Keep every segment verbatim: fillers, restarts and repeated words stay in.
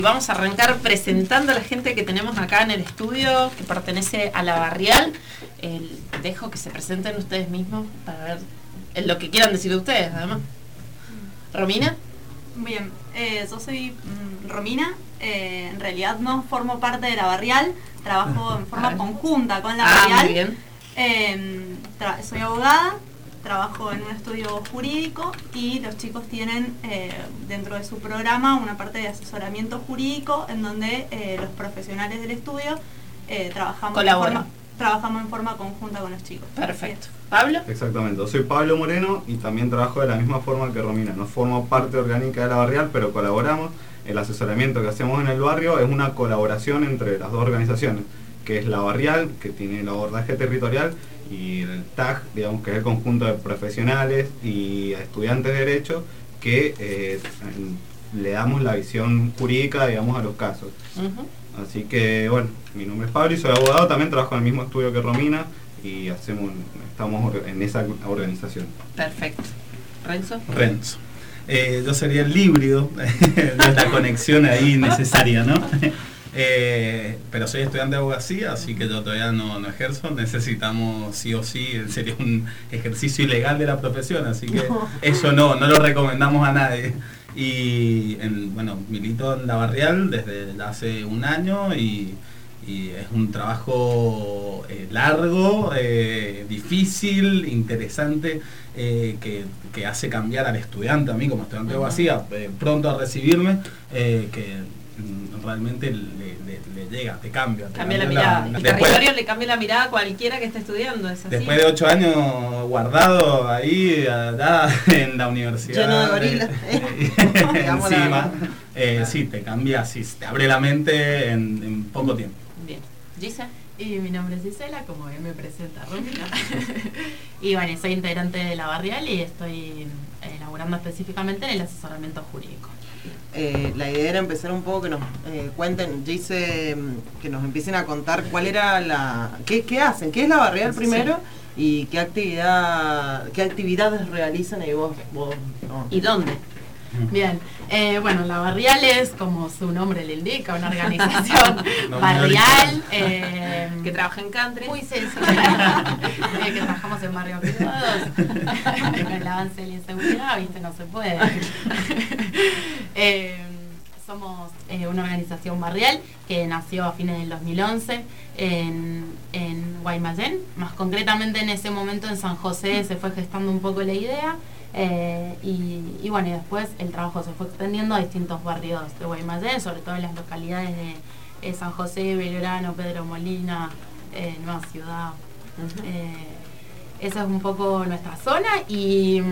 Vamos a arrancar presentando a la gente que tenemos acá en el estudio, que pertenece a La Barrial. El, dejo que se presenten ustedes mismos para ver el, lo que quieran decir de ustedes, además. ¿Romina? Bien, eh, yo soy mm, Romina. Eh, en realidad no formo parte de La Barrial, trabajo en forma conjunta con La ah, Barrial. Muy bien. Eh, tra- soy abogada. Trabajo en un estudio jurídico y los chicos tienen eh, dentro de su programa una parte de asesoramiento jurídico en donde eh, los profesionales del estudio eh, trabajamos, en forma, trabajamos en forma conjunta con los chicos. Perfecto. ¿Pablo? Exactamente, yo soy Pablo Moreno y también trabajo de la misma forma que Romina. No formo parte orgánica de La Barrial, pero colaboramos. El asesoramiento que hacemos en el barrio es una colaboración entre las dos organizaciones, que es La Barrial, que tiene el abordaje territorial, y el T A G, digamos, que es el conjunto de profesionales y estudiantes de Derecho, que eh, le damos la visión jurídica, digamos, a los casos. Uh-huh. Así que, bueno, mi nombre es Pablo y soy abogado, también trabajo en el mismo estudio que Romina y hacemos, estamos en esa organización. Perfecto. ¿Renzo? Renzo. Eh, yo sería el híbrido de la conexión ahí necesaria, ¿no? Eh, pero soy estudiante de abogacía, así que yo todavía no, no ejerzo. Necesitamos sí o sí, sería un ejercicio ilegal de la profesión, así que eso no, no lo recomendamos a nadie. Y en, bueno, milito en La Barrial desde hace un año y, y es un trabajo eh, largo, eh, difícil, interesante, eh, que, que hace cambiar al estudiante, a mí como estudiante de abogacía, eh, pronto a recibirme, eh, que realmente le, le, le llega, te cambia. Te cambia, cambia la mirada. La, el después, territorio le cambia la mirada a cualquiera que esté estudiando. ¿Es así? Después de ocho años guardado ahí, allá en la universidad. Lleno de gorilas. Eh, encima, eh, sí, te cambia, sí, te abre la mente en, en poco tiempo. Bien. Gisa. Y mi nombre es Gisela, como bien me presenta Romina. Y bueno, soy integrante de La Barrial y estoy eh, laburando específicamente en el asesoramiento jurídico. Eh, la idea era empezar un poco que nos eh, cuenten, Gise, que nos empiecen a contar cuál era la, qué, qué hacen, qué es La Barrial primero, sí, y qué actividad, qué actividades realizan y vos, vos no. ¿Y dónde? Bien, eh, bueno, La Barrial es, como su nombre le indica, una organización no, barrial eh, que trabaja en country, muy sencilla, eh, que trabajamos en barrios privados, con el avance de la inseguridad, viste, no se puede. eh, somos eh, una organización barrial que nació a fines del dos mil once en, en Guaymallén, más concretamente en ese momento en San José se fue gestando un poco la idea. Eh, y, y bueno, y después el trabajo se fue extendiendo a distintos barrios de Guaymallén, sobre todo en las localidades de eh, San José, Belgrano, Pedro Molina, eh, Nueva Ciudad. Uh-huh. eh, esa es un poco nuestra zona y,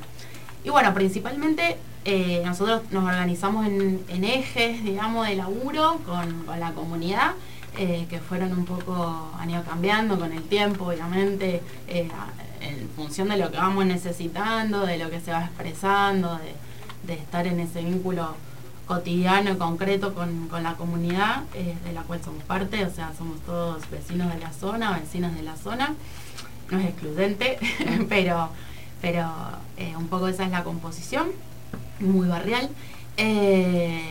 y bueno, principalmente eh, nosotros nos organizamos en, en ejes, digamos, de laburo con, con la comunidad, eh, que fueron un poco, han ido cambiando con el tiempo, obviamente, eh, en función de lo que vamos necesitando, de lo que se va expresando, de, de estar en ese vínculo cotidiano y concreto con, con la comunidad eh, de la cual somos parte, o sea, somos todos vecinos de la zona, vecinas de la zona, no es excluyente, pero, pero eh, un poco esa es la composición, muy barrial. Eh,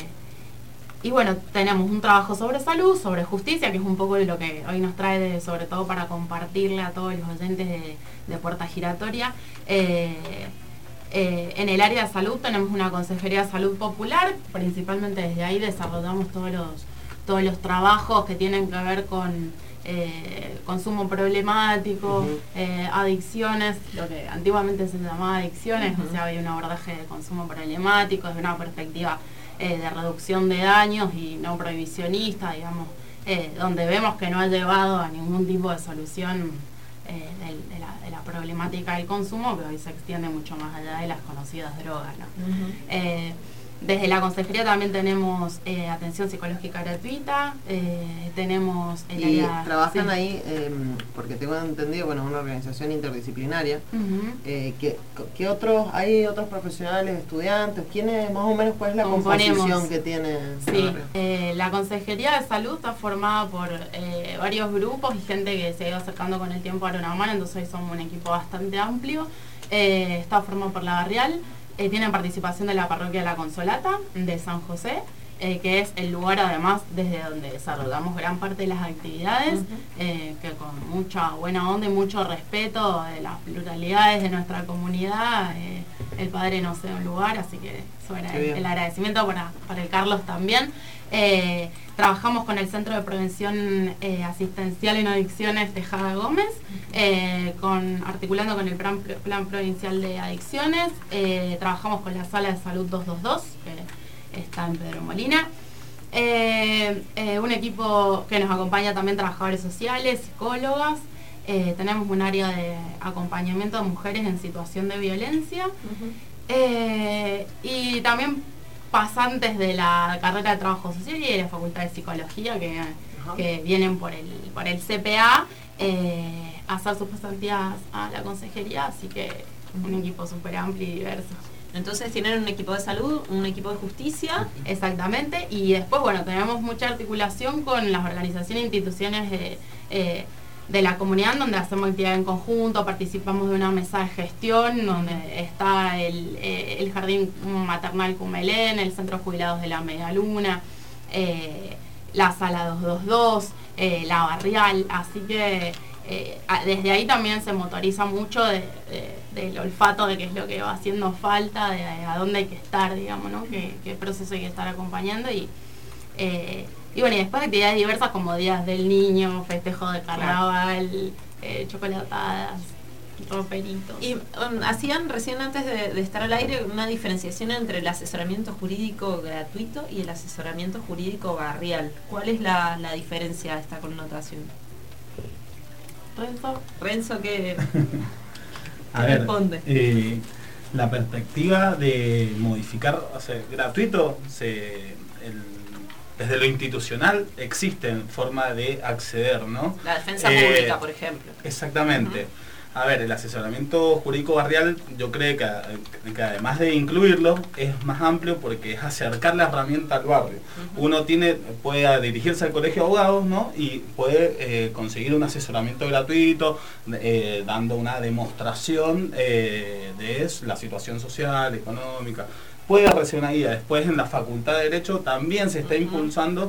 Y bueno, tenemos un trabajo sobre salud, sobre justicia, que es un poco lo que hoy nos trae, de, sobre todo para compartirle a todos los oyentes de, de Puerta Giratoria. Eh, eh, en el área de salud tenemos una consejería de salud popular, principalmente desde ahí desarrollamos todos los, todos los trabajos que tienen que ver con eh, consumo problemático, uh-huh. eh, adicciones, lo que antiguamente se llamaba adicciones, uh-huh. o sea, había un abordaje de consumo problemático desde una perspectiva Eh, de reducción de daños y no prohibicionista, digamos, eh, donde vemos que no ha llevado a ningún tipo de solución eh, de, de, la, de la problemática del consumo, que hoy se extiende mucho más allá de las conocidas drogas, ¿no? Uh-huh. eh, Desde la consejería también tenemos eh, atención psicológica gratuita, eh, tenemos el y área... trabajan sí. ahí, eh, porque tengo entendido, bueno, es una organización interdisciplinaria, uh-huh. eh, que, que otros, hay otros profesionales, estudiantes, ¿quiénes, más o menos, cuál es la Componemos. composición que tiene? Sí, eh, la Consejería de Salud está formada por eh, varios grupos y gente que se ha ido acercando con el tiempo a una mano, entonces hoy somos un equipo bastante amplio, eh, está formado por La Barrial. Eh, tienen participación de la parroquia de La Consolata, de San José, eh, que es el lugar además desde donde desarrollamos gran parte de las actividades, Ujú. eh, que con mucha buena onda y mucho respeto de las pluralidades de nuestra comunidad, eh, el Padre nos da un lugar, así que eso era Qué el, bien. el agradecimiento para, para el Carlos también. Eh, trabajamos con el Centro de Prevención eh, Asistencial en Adicciones Tejada Gómez, eh, con, articulando con el Plan, Plan Provincial de Adicciones. Eh, trabajamos con la Sala de Salud doscientos veintidós, que está en Pedro Molina. Eh, eh, un equipo que nos acompaña también trabajadores sociales, psicólogas. Eh, tenemos un área de acompañamiento de mujeres en situación de violencia. Ujú. Eh, y también pasantes de la carrera de trabajo social y de la facultad de psicología que, que vienen por el, por el C P A eh, a hacer sus pasantías a la consejería, así que un equipo súper amplio y diverso. Entonces tienen un equipo de salud, un equipo de justicia. Exactamente, y después, bueno, tenemos mucha articulación con las organizaciones e instituciones de, eh, de la comunidad, donde hacemos actividad en conjunto, participamos de una mesa de gestión, donde está el, eh, el Jardín Maternal Cumelén, el Centro de Jubilados de la Media Luna, eh, la Sala doscientos veintidós, eh, la Barrial, así que eh, a- desde ahí también se motoriza mucho de, de- del olfato de qué es lo que va haciendo falta, de, de a dónde hay que estar, digamos, ¿no? Qué, qué proceso hay que estar acompañando y eh, y bueno, y después actividades diversas como días del niño, festejo de carnaval, eh, chocolatadas, roperitos. Y um, hacían recién antes de, de estar al aire una diferenciación entre el asesoramiento jurídico gratuito y el asesoramiento jurídico barrial. ¿Cuál es la, la diferencia de esta connotación? Renzo, Renzo, ¿qué, A qué ver, responde? eh, la perspectiva de modificar, o sea, gratuito, se, el- desde lo institucional existen formas de acceder, ¿no? La defensa Eh, pública, por ejemplo. Exactamente. A ver, el asesoramiento jurídico barrial, yo creo que, que además de incluirlo, es más amplio porque es acercar la herramienta al barrio. Ujú. Uno tiene, puede dirigirse al colegio de abogados, ¿no? Y puede eh, conseguir un asesoramiento gratuito, eh, dando una demostración eh, de la situación social, económica. Puede recibir una guía. Después en la Facultad de Derecho también se está Ujú. impulsando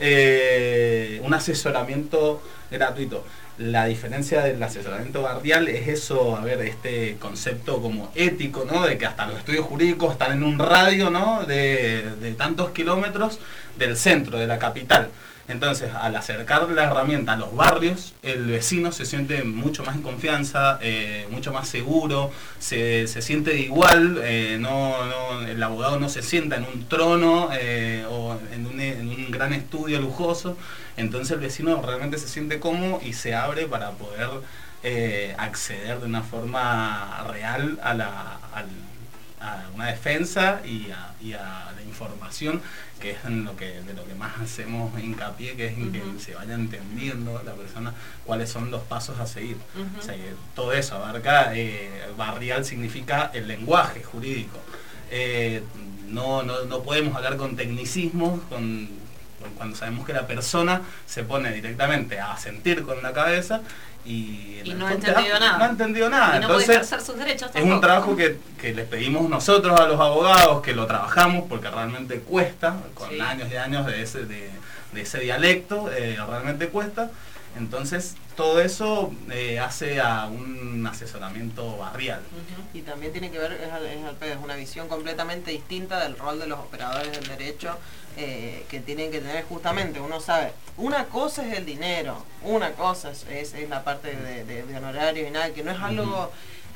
eh, un asesoramiento gratuito. La diferencia del asesoramiento barrial es eso, a ver, este concepto como ético, ¿no? De que hasta los estudios jurídicos están en un radio, ¿no? De, de tantos kilómetros del centro, de la capital. Entonces, al acercar la herramienta a los barrios, el vecino se siente mucho más en confianza, eh, mucho más seguro, se, se siente igual, eh, no, no, el abogado no se sienta en un trono eh, o en un, en un gran estudio lujoso. Entonces el vecino realmente se siente cómodo y se abre para poder eh, acceder de una forma real a, la, al- a una defensa y a, y a la información, que es en lo que, de lo que más hacemos hincapié, que es en que Ujú. se vaya entendiendo la persona cuáles son los pasos a seguir. Ujú. O sea, que todo eso abarca, eh, barrial significa el lenguaje jurídico. Eh, no, no, no podemos hablar con tecnicismos, con cuando sabemos que la persona se pone directamente a sentir con la cabeza y, en Y el no ha fondo entendido nada. no ha entendido nada. Y no puede Entonces ejercer sus derechos es un tampoco. trabajo que, que les pedimos nosotros a los abogados, que lo trabajamos porque realmente cuesta, con Sí. años y años de ese, de, de ese dialecto, eh, realmente cuesta. Entonces todo eso eh, hace a un asesoramiento barrial. Ujú. Y también tiene que ver, es, al- es, al pedo, es una visión completamente distinta del rol de los operadores del derecho, eh, que tienen que tener justamente, uno sabe, una cosa es el dinero, una cosa es, es, es la parte de, de, de honorario y nada, que no es algo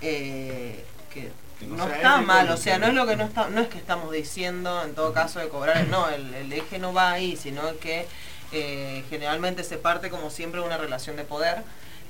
eh, que Que no no sea está ético, mal, ni o sea, que- no es lo que no está, no es que estamos diciendo en todo caso de cobrar, no, el, el eje no va ahí, sino que eh, generalmente se parte como siempre de una relación de poder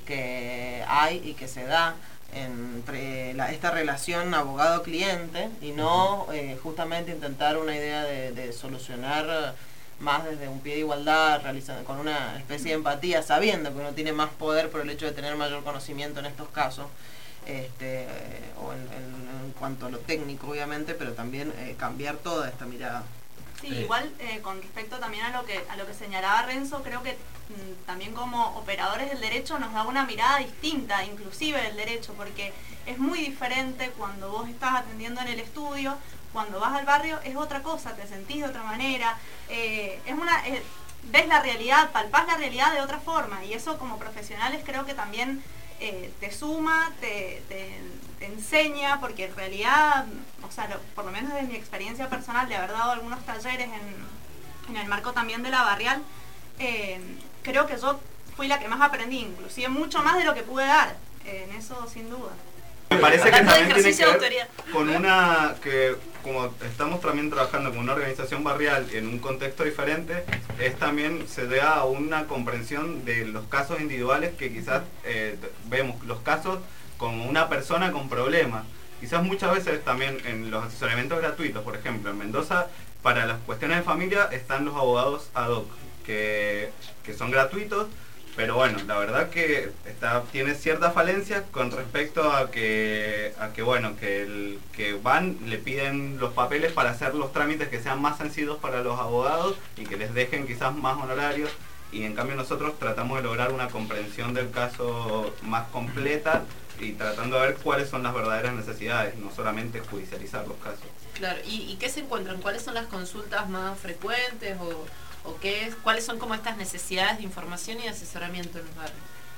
que hay y que se da entre la- esta relación abogado-cliente y no eh, justamente intentar una idea de, de solucionar eh, más desde un pie de igualdad, realizando, con una especie de empatía, sabiendo que uno tiene más poder por el hecho de tener mayor conocimiento en estos casos, este, eh, o en, en- en cuanto a lo técnico obviamente, pero también eh, cambiar toda esta mirada. Sí, Eh. igual eh, con respecto también a lo que a lo que señalaba Renzo, creo que mm, también como operadores del derecho nos da una mirada distinta, inclusive del derecho, porque es muy diferente cuando vos estás atendiendo en el estudio cuando vas al barrio es otra cosa, te sentís de otra manera, eh, es una, eh, ves la realidad, palpás la realidad de otra forma, y eso como profesionales creo que también eh, te suma, te, te, te enseña, porque en realidad, o sea, lo, por lo menos desde mi experiencia personal de haber dado algunos talleres en, en el marco también de la barrial, eh, creo que yo fui la que más aprendí, inclusive mucho más de lo que pude dar, eh, en eso sin duda. Me parece que Hablando de también tiene que ejercicio de ver autoridad. con una, que como estamos también trabajando con una organización barrial en un contexto diferente, es también se llega a una comprensión de los casos individuales que quizás eh, vemos los casos como una persona con problemas. Quizás muchas veces también en los asesoramientos gratuitos, por ejemplo, en Mendoza, para las cuestiones de familia están los abogados ad hoc, que, que son gratuitos. Pero bueno, la verdad que está, tiene ciertas falencias con respecto a que, a que bueno, que, el, que van, le piden los papeles para hacer los trámites que sean más sencillos para los abogados y que les dejen quizás más honorarios, y en cambio nosotros tratamos de lograr una comprensión del caso más completa y tratando de ver cuáles son las verdaderas necesidades, no solamente judicializar los casos. Claro, ¿y, y qué se encuentran? ¿Cuáles son las consultas más frecuentes o...? ¿O qué es, cuáles son como estas necesidades de información y de asesoramiento en los barrios?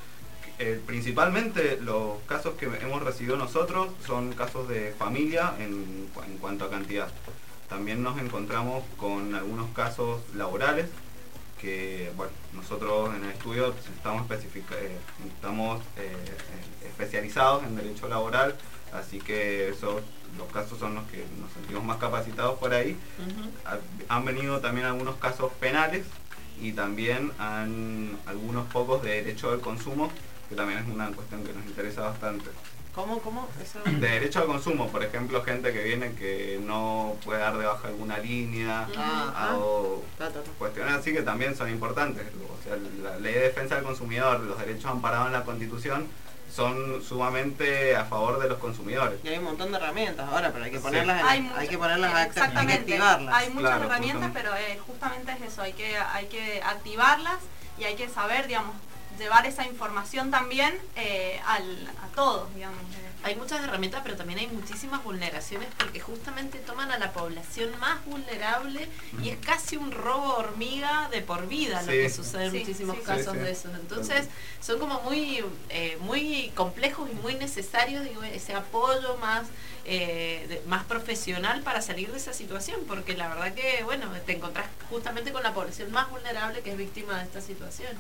Eh, principalmente los casos que hemos recibido nosotros son casos de familia en, en cuanto a cantidad. También nos encontramos con algunos casos laborales que, bueno, nosotros en el estudio estamos, eh, estamos eh, especializados en derecho laboral, así que esos los casos son los que nos sentimos más capacitados por ahí. Uh-huh. Han venido también algunos casos penales y también han algunos pocos de derecho al consumo, que también es una cuestión que nos interesa bastante. ¿Cómo? ¿Cómo? Eso... De derecho al consumo, por ejemplo, gente que viene que no puede dar de baja alguna línea, uh-huh. o cuestiones así que también son importantes. O sea, la ley de defensa del consumidor, los derechos amparados en la Constitución, son sumamente a favor de los consumidores. Y hay un montón de herramientas ahora, pero hay que ponerlas, sí. en, hay, hay mucho, que ponerlas a activarlas. Hay muchas claro, herramientas, justamente. pero eh, justamente es eso, hay que, hay que activarlas y hay que saber, digamos, llevar esa información también eh, al, a todos, digamos. Hay muchas herramientas, pero también hay muchísimas vulneraciones porque justamente toman a la población más vulnerable y es casi un robo hormiga de por vida sí. lo que sucede en sí, muchísimos sí, casos sí, sí. de esos. Entonces son como muy, eh, muy complejos y muy necesarios, digo, ese apoyo más, eh, de, más profesional para salir de esa situación, porque la verdad que, bueno, te encontrás justamente con la población más vulnerable que es víctima de estas situaciones.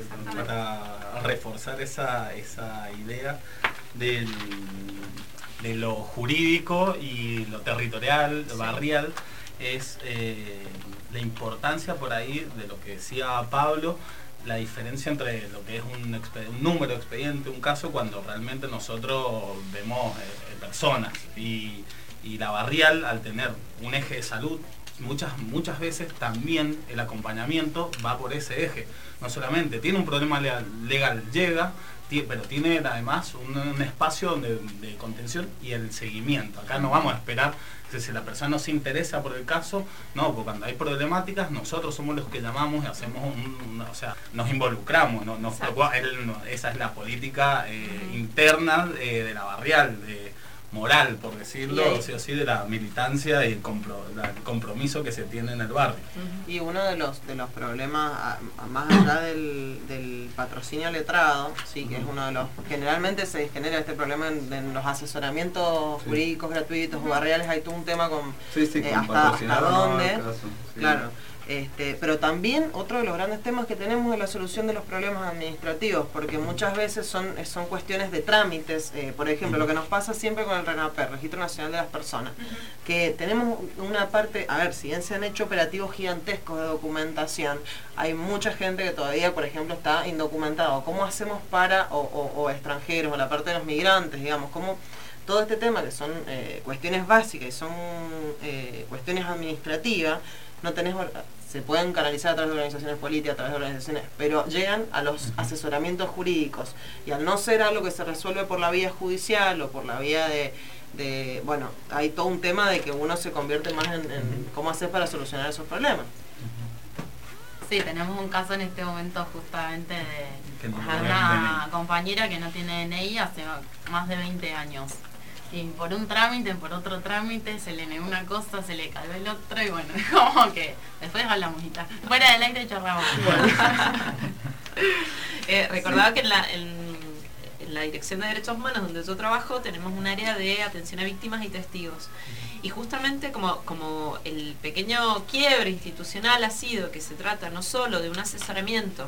Para reforzar esa, esa idea del, de lo jurídico y lo territorial, lo sí. barrial, es eh, la importancia por ahí de lo que decía Pablo, la diferencia entre lo que es un, un número de expediente, un caso, cuando realmente nosotros vemos eh, personas, y, y la barrial, al tener un eje de salud, muchas muchas veces también el acompañamiento va por ese eje. No solamente tiene un problema legal, legal llega, pero tiene además un, un espacio de, de contención y el seguimiento. Acá no vamos a esperar que si la persona no se interesa por el caso, no, porque cuando hay problemáticas nosotros somos los que llamamos y hacemos un, un, o sea, nos involucramos, no, nos el, no, esa es la política eh, uh-huh. interna eh, de la barrial, de, moral, por decirlo, sí o sí, de la militancia y el, compro, la, el compromiso que se tiene en el barrio. Uh-huh. Y uno de los de los problemas, a, a más allá del, del patrocinio letrado, sí, que uh-huh. es uno de los, generalmente se genera este problema en, en los asesoramientos sí. jurídicos gratuitos uh-huh. o barriales, hay todo un tema con, sí, sí, eh, con hasta, hasta dónde, caso, sí. claro. Este, pero también otro de los grandes temas que tenemos es la solución de los problemas administrativos, porque muchas veces son, son cuestiones de trámites, eh, por ejemplo, uh-huh. lo que nos pasa siempre con el RENAPER, Registro Nacional de las Personas, uh-huh. que tenemos una parte, a ver, si bien se han hecho operativos gigantescos de documentación, hay mucha gente que todavía, por ejemplo, está indocumentado. ¿Cómo hacemos para, o, o, o extranjeros, o la parte de los migrantes, digamos, cómo todo este tema, que son eh, cuestiones básicas y son eh, cuestiones administrativas, no tenés, se pueden canalizar a través de organizaciones políticas, a través de organizaciones, pero llegan a los asesoramientos jurídicos, y al no ser algo que se resuelve por la vía judicial o por la vía de, de bueno, hay todo un tema de que uno se convierte más en, en cómo hacer para solucionar esos problemas. Sí, tenemos un caso en este momento justamente de no una compañera que no tiene D N I hace más de veinte años. y por un trámite, por otro trámite, se le negó una cosa, se le cayó el otro, y bueno, como que después hablamos y tal. Fuera del aire charlamos. eh, recordaba que en la, en, en la Dirección de Derechos Humanos, donde yo trabajo, tenemos un área de atención a víctimas y testigos. Y justamente como, como el pequeño quiebre institucional ha sido que se trata no solo de un asesoramiento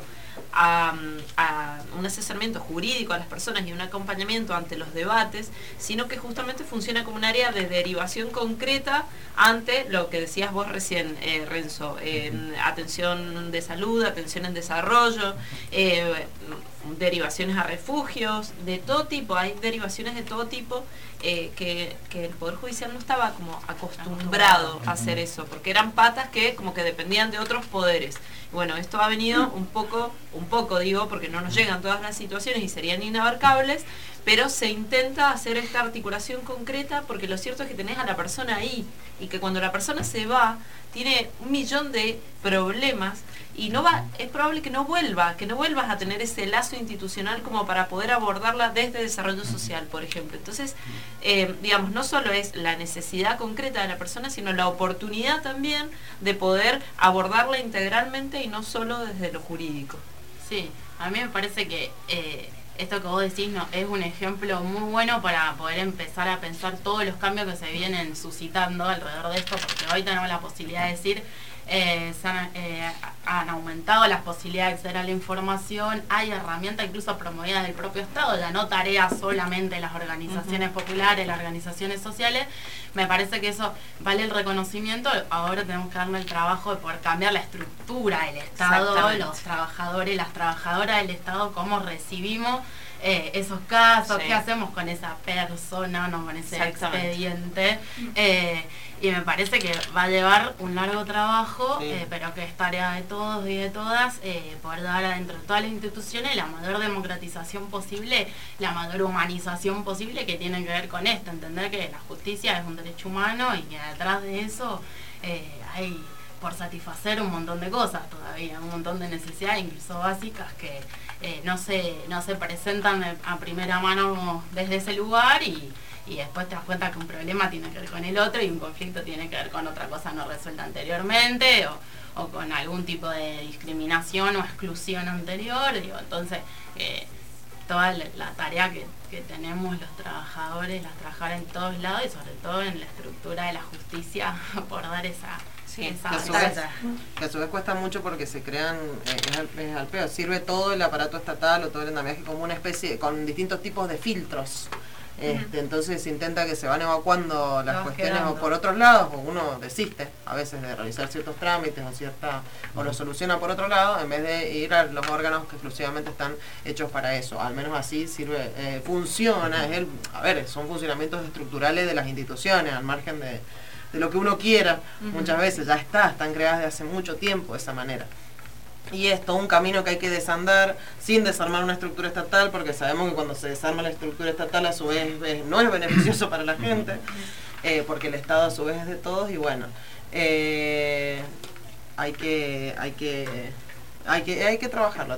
a, a un asesoramiento jurídico a las personas y un acompañamiento ante los debates, sino que justamente funciona como un área de derivación concreta ante lo que decías vos recién, eh, Renzo, eh, atención de salud, atención en desarrollo, eh, derivaciones a refugios, de todo tipo, hay derivaciones de todo tipo eh, que, que el Poder Judicial no estaba como acostumbrado a hacer eso, porque eran patas que como que dependían de otros poderes. Bueno, esto ha venido un poco, un poco digo, porque no nos llegan todas las situaciones y serían inabarcables, pero se intenta hacer esta articulación concreta porque lo cierto es que tenés a la persona ahí y que cuando la persona se va tiene un millón de problemas y no va, es probable que no vuelva, que no vuelvas a tener ese lazo institucional como para poder abordarla desde desarrollo social, por ejemplo. Entonces, eh, digamos, no solo es la necesidad concreta de la persona, sino la oportunidad también de poder abordarla integralmente y no solo desde lo jurídico. Sí, a mí me parece que eh, esto que vos decís no, es un ejemplo muy bueno para poder empezar a pensar todos los cambios que se vienen suscitando alrededor de esto, porque hoy tenemos la posibilidad de decir, eh, se han, eh, han aumentado las posibilidades de acceder a la información, hay herramientas incluso promovidas del propio Estado, ya no tareas solamente de las organizaciones uh-huh. populares, las organizaciones sociales. Me parece que eso vale el reconocimiento. Ahora tenemos que darle el trabajo de poder cambiar la estructura del Estado, los trabajadores, las trabajadoras del Estado, cómo recibimos eh, esos casos, sí. qué hacemos con esa persona, no con ese expediente. Eh, y me parece que va a llevar un largo trabajo, sí. eh, pero que es tarea de todos y de todas, eh, poder dar adentro de todas las instituciones la mayor democratización posible, la mayor humanización posible que tiene que ver con esto, entender que la justicia es un derecho humano y que detrás de eso eh, hay por satisfacer un montón de cosas todavía, un montón de necesidades, incluso básicas, que eh, no se, no se presentan a primera mano desde ese lugar y y después te das cuenta que un problema tiene que ver con el otro y un conflicto tiene que ver con otra cosa no resuelta anteriormente o, o con algún tipo de discriminación o exclusión anterior. Digo, entonces, eh, toda la, la tarea que, que tenemos los trabajadores, las trabajadoras en todos lados y sobre todo en la estructura de la justicia por dar esa... Sí, esa que, a su vez, que a su vez cuesta mucho porque se crean, eh, es, al, es al peor, sirve todo el aparato estatal o todo el andamiaje como una especie, con distintos tipos de filtros. Este, entonces se intenta que se van evacuando las cuestiones quedando. O por otros lados, o uno desiste a veces de realizar ciertos trámites o cierta o lo soluciona por otro lado en vez de ir a los órganos que exclusivamente están hechos para eso. Al menos así sirve, eh, funciona, es el, a ver, son funcionamientos estructurales de las instituciones al margen de, de lo que uno quiera. Uh-huh. Muchas veces ya está, están creadas de hace mucho tiempo de esa manera. Y es todo un camino que hay que desandar sin desarmar una estructura estatal, porque sabemos que cuando se desarma la estructura estatal a su vez es, no es beneficioso para la gente, eh, porque el Estado a su vez es de todos y bueno, eh, hay que hay que hay que hay que trabajarlo.